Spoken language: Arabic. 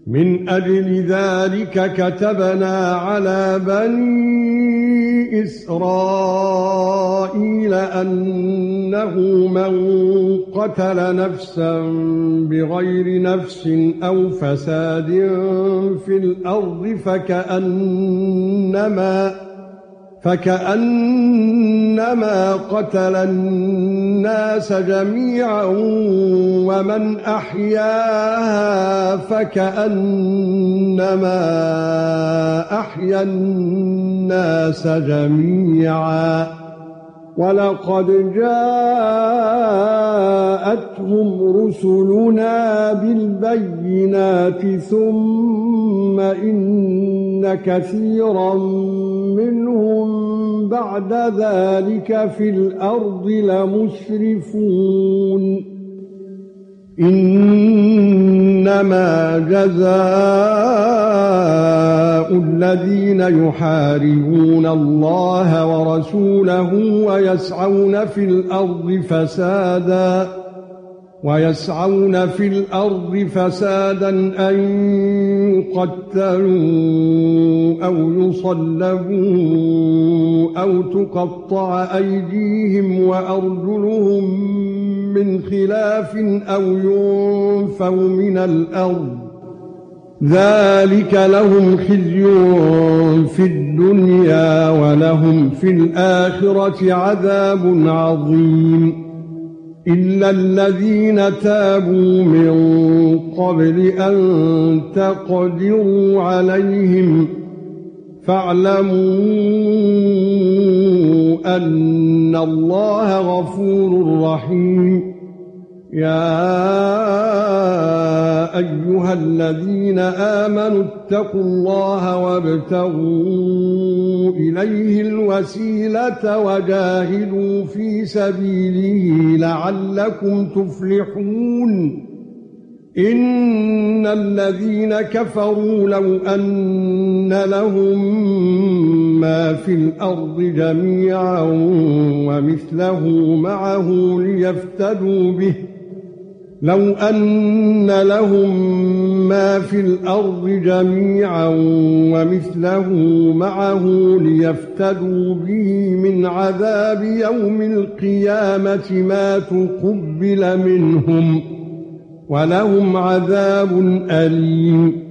من أجل ذلك كتبنا على بني إسرائيل أنه من قتل نفسا بغير نفس أو فساد في الأرض فكأنما قتل الناس جميعا ومن أحياها فكأنما أحيا الناس جميعا ولقد جاءتهم رسلنا بالبينات ثم إن كثيرا منهم بعد ذلك في الأرض لمسرفون إنما جزاء الذين يحاربون الله ورسوله ويسعون في الأرض فسادا أن يقتلوا أو يصلبوا أو تقطع أيديهم وأرجلهم من خلاف أو ينفوا من الأرض ذلك لهم خزي في الدنيا ولهم في الآخرة عذاب عظيم إلا الذين تابوا من قبل أن تقدروا عليهم فاعلموا أن الله غفور رحيم يا ايها الذين امنوا اتقوا الله وابتغوا اليه الوسيله وجاهدوا في سبيله لعلكم تفلحون ان الذين كفروا لو ان لهم ما في الارض جميعا ومثله معه ليفتدوا به لو أن لهم ما في الأرض جميعا ومثله معه ليفتدوا به من عذاب يوم القيامة ما تقبل منهم ولهم عذاب أليم